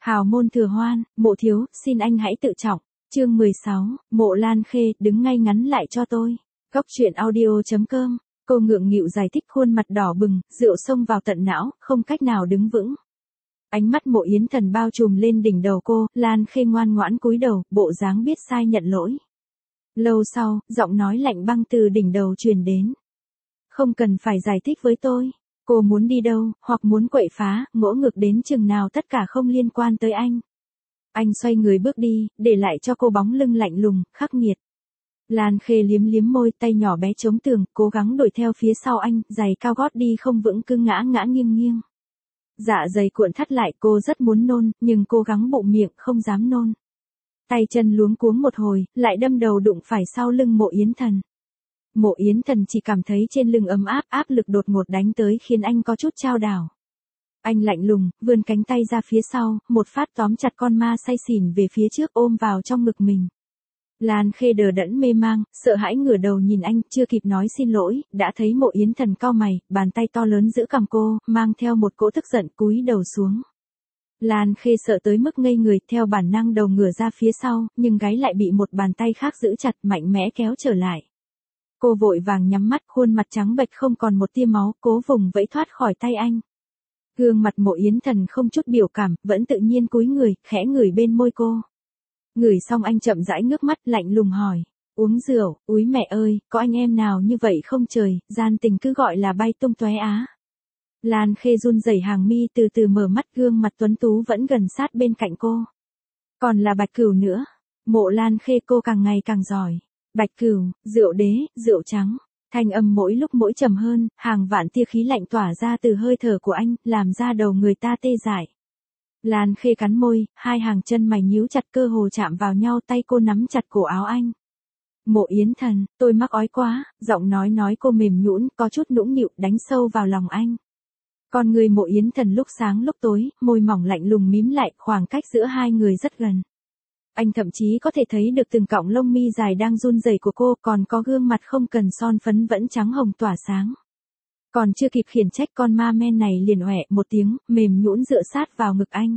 Hào môn thừa hoan, Mộ thiếu, xin anh hãy tự trọng. Chương 16, Mộ Lan Khê, đứng ngay ngắn lại cho tôi. Góc truyện audio.com. Cô ngượng nghịu giải thích, khuôn mặt đỏ bừng, rượu xông vào tận não, không cách nào đứng vững. Ánh mắt Mộ Yến Thần bao trùm lên đỉnh đầu cô, Lan Khê ngoan ngoãn cúi đầu, bộ dáng biết sai nhận lỗi. Lâu sau, giọng nói lạnh băng từ đỉnh đầu truyền đến. Không cần phải giải thích với tôi. Cô muốn đi đâu, hoặc muốn quậy phá, ngỗ ngược đến chừng nào tất cả không liên quan tới anh. Anh xoay người bước đi, để lại cho cô bóng lưng lạnh lùng, khắc nghiệt. Lan Khê liếm liếm môi, tay nhỏ bé chống tường, cố gắng đuổi theo phía sau anh, giày cao gót đi không vững, cứ ngã ngã nghiêng nghiêng. Dạ dày cuộn thắt lại, cô rất muốn nôn, nhưng cố gắng bụng miệng, không dám nôn. Tay chân luống cuống một hồi, lại đâm đầu đụng phải sau lưng Mộ Yến Thần. Mộ Yến Thần chỉ cảm thấy trên lưng ấm áp, áp lực đột ngột đánh tới khiến anh có chút chao đảo. Anh lạnh lùng, vươn cánh tay ra phía sau, một phát tóm chặt con ma say xỉn về phía trước, ôm vào trong ngực mình. Lan Khê đờ đẫn mê mang, sợ hãi ngửa đầu nhìn anh, chưa kịp nói xin lỗi, đã thấy Mộ Yến Thần cau mày, bàn tay to lớn giữ cằm cô, mang theo một cỗ tức giận, cúi đầu xuống. Lan Khê sợ tới mức ngây người, theo bản năng đầu ngửa ra phía sau, nhưng gáy lại bị một bàn tay khác giữ chặt, mạnh mẽ kéo trở lại. Cô vội vàng nhắm mắt, khuôn mặt trắng bệch không còn một tia máu, cố vùng vẫy thoát khỏi tay anh. Gương mặt Mộ Yến Thần không chút biểu cảm, vẫn tự nhiên cúi người, khẽ ngửi bên môi cô. Ngửi xong anh chậm rãi ngước mắt, lạnh lùng hỏi. Uống rượu, úi mẹ ơi, có anh em nào như vậy không trời, gian tình cứ gọi là bay tung tóe á. Lan Khê run rẩy hàng mi, từ từ mở mắt, gương mặt tuấn tú vẫn gần sát bên cạnh cô. Còn là Bạch Cửu nữa. Mộ Lan Khê, cô càng ngày càng giỏi. Bạch Cửu, rượu đế, rượu trắng. Thanh âm mỗi lúc mỗi trầm hơn, hàng vạn tia khí lạnh tỏa ra từ hơi thở của anh, làm ra đầu người ta tê dại. Lan Khê cắn môi, hai hàng chân mày nhíu chặt, cơ hồ chạm vào nhau, tay cô nắm chặt cổ áo anh. Mộ Yến Thần, tôi mắc ói quá, giọng nói cô mềm nhũn, có chút nũng nịu, đánh sâu vào lòng anh. Con người Mộ Yến Thần lúc sáng lúc tối, môi mỏng lạnh lùng mím lại, khoảng cách giữa hai người rất gần. Anh thậm chí có thể thấy được từng cọng lông mi dài đang run rẩy của cô, còn có gương mặt không cần son phấn vẫn trắng hồng tỏa sáng. Còn chưa kịp khiển trách, con ma men này liền oẻ một tiếng, mềm nhũn dựa sát vào ngực anh.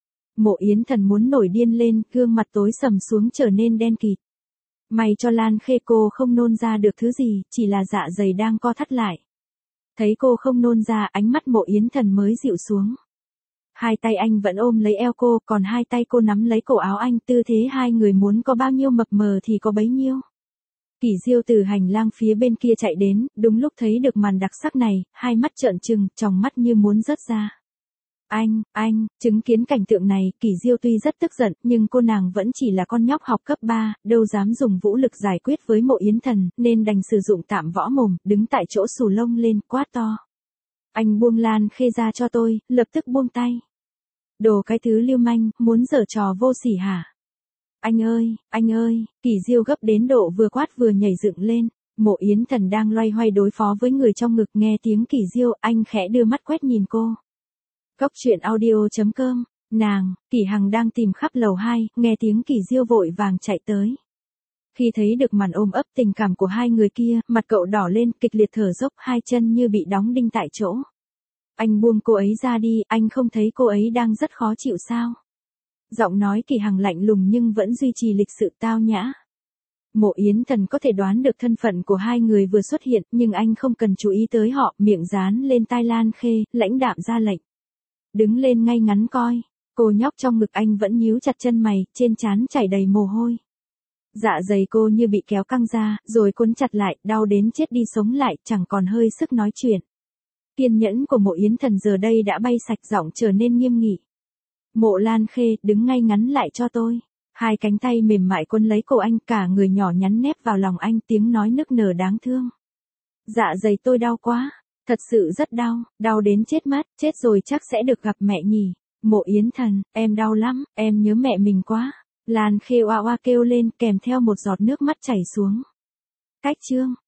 Mộ Yến Thần muốn nổi điên lên, gương mặt tối sầm xuống trở nên đen kịt. May cho Lan Khê cô không nôn ra được thứ gì, chỉ là dạ dày đang co thắt lại. Thấy cô không nôn ra, ánh mắt Mộ Yến Thần mới dịu xuống. Hai tay anh vẫn ôm lấy eo cô, còn hai tay cô nắm lấy cổ áo anh, tư thế hai người muốn có bao nhiêu mập mờ thì có bấy nhiêu. Kỷ Diêu từ hành lang phía bên kia chạy đến, đúng lúc thấy được màn đặc sắc này, hai mắt trợn trừng, tròng mắt như muốn rớt ra. Anh, chứng kiến cảnh tượng này, Kỷ Diêu tuy rất tức giận, nhưng cô nàng vẫn chỉ là con nhóc học cấp 3, đâu dám dùng vũ lực giải quyết với Mộ Yến Thần, nên đành sử dụng tạm võ mồm, đứng tại chỗ xù lông lên, quát to. Anh buông Lan Khê ra cho tôi, lập tức buông tay. Đồ cái thứ lưu manh, muốn giở trò vô sỉ hả? Anh ơi, Kỷ Diêu gấp đến độ vừa quát vừa nhảy dựng lên. Mộ Yến Thần đang loay hoay đối phó với người trong ngực, nghe tiếng Kỷ Diêu, anh khẽ đưa mắt quét nhìn cô. Góc truyện audio.com, Kỷ Hằng đang tìm khắp lầu 2, nghe tiếng Kỷ Diêu vội vàng chạy tới. Khi thấy được màn ôm ấp tình cảm của hai người kia, mặt cậu đỏ lên, kịch liệt thở dốc, hai chân như bị đóng đinh tại chỗ. Anh buông cô ấy ra đi, anh không thấy cô ấy đang rất khó chịu sao? Giọng nói Kỷ Hằng lạnh lùng nhưng vẫn duy trì lịch sự tao nhã. Mộ Yến Thần có thể đoán được thân phận của hai người vừa xuất hiện, nhưng anh không cần chú ý tới họ, miệng dán lên tai Lan Khê, lãnh đạm ra lệnh. Đứng lên ngay ngắn coi. Cô nhóc trong ngực anh vẫn nhíu chặt chân mày, trên trán chảy đầy mồ hôi. Dạ dày cô như bị kéo căng ra, rồi cuốn chặt lại, đau đến chết đi sống lại, chẳng còn hơi sức nói chuyện. Kiên nhẫn của Mộ Yến Thần giờ đây đã bay sạch, giọng trở nên nghiêm nghị. Mộ Lan Khê, đứng ngay ngắn lại cho tôi. Hai cánh tay mềm mại quấn lấy cổ anh, cả người nhỏ nhắn nép vào lòng anh, tiếng nói nức nở đáng thương. Dạ dày tôi đau quá, thật sự rất đau, đau đến chết mất, chết rồi chắc sẽ được gặp mẹ nhỉ. Mộ Yến Thần, em đau lắm, em nhớ mẹ mình quá. Lan Khê oa oa kêu lên, kèm theo một giọt nước mắt chảy xuống. Cách chương